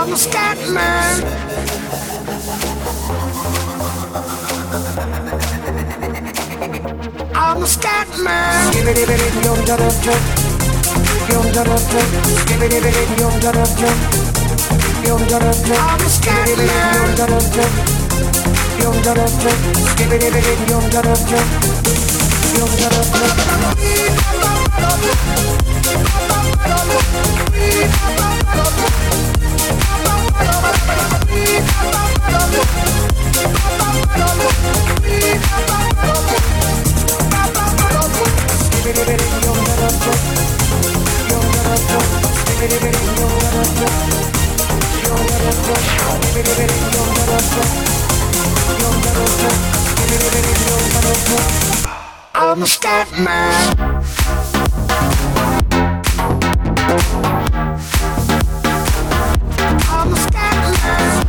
I'm a scat man. I'm a scat man. I'm a scat I'm a scat man. I'm a scat man.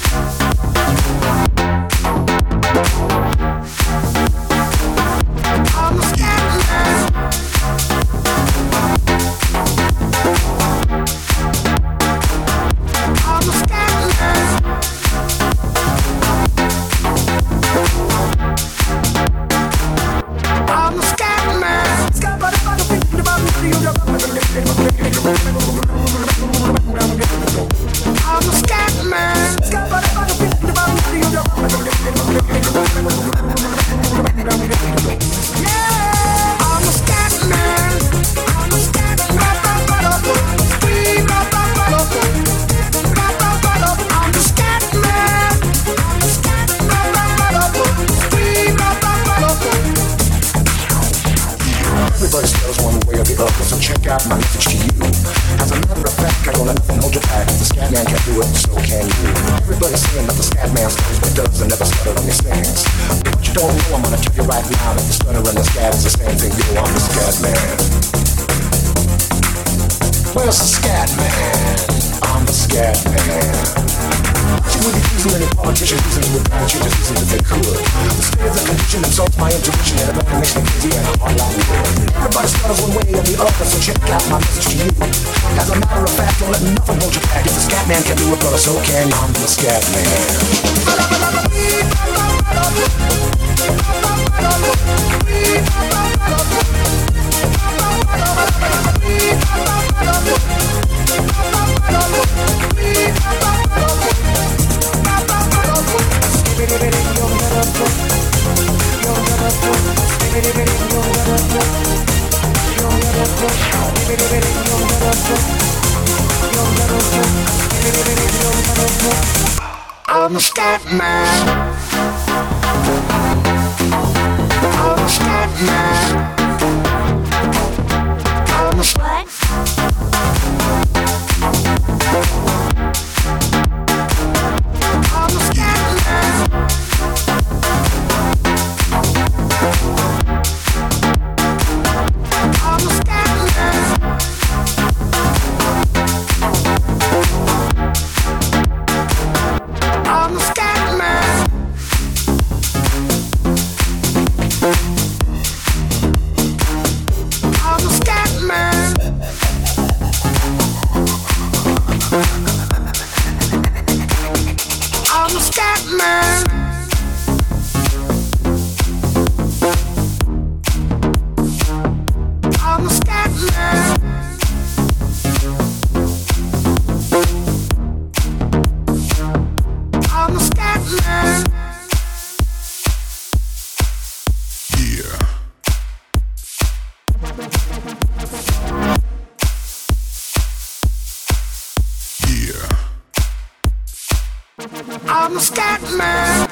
I'm a scat man. I'm a scat man. I'm a scat man. I'm a scat man. Yeah, I'm a scat man. I'm a scat man. I'm a scat man. Everybody spells one way or the other, so check out my message to you. As a matter of fact, I don't let nothing hold you back. If the scat man can do it, so can you. Everybody's saying that the scat man stutters but does and never stuttered on these things. But what you don't know, I'm gonna tell you right now that the stutter and the scat is the same thing. Yo, I'm the scat man. Where's the scat man? I'm the scat man. See, with these reason any politicians reason to advance, you just reason if they could. The state of the condition insults my intuition and it only makes me crazy and hard like wood. Everybody stutters one way or the other, so check out my message to you. As a matter of fact, don't let nothing hold you back. If the scat man can do it, brother, so can you. I'm the scat man. I'm a scat man. I'm a scat man. I'm a what? I'm a scat man. I'm a scat man. I'm a scat man. I'm a scat man. I'm a scat man. I'm a scat man. I'm a scat man. Yeah. Yeah. I'm a scat man.